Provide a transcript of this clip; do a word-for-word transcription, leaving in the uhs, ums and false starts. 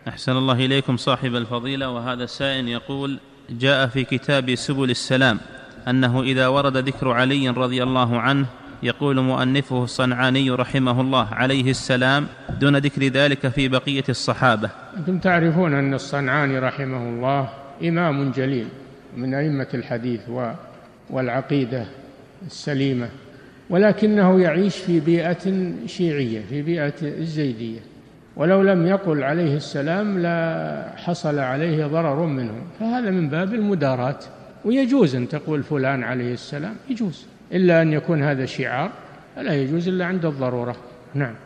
أحسن الله إليكم صاحب الفضيلة. وهذا السائل يقول: جاء في كتاب سبل السلام أنه إذا ورد ذكر علي رضي الله عنه يقول مؤنفه الصنعاني رحمه الله عليه السلام دون ذكر ذلك في بقية الصحابة. أنتم تعرفون أن الصنعاني رحمه الله إمام جليل من أئمة الحديث والعقيدة السليمة، ولكنه يعيش في بيئة شيعية، في بيئة الزيدية، ولو لم يقل عليه السلام لا حصل عليه ضرر منه، فهذا من باب المداراة. ويجوز أن تقول فلان عليه السلام، يجوز، إلا أن يكون هذا شعار، فلا يجوز إلا عند الضرورة. نعم.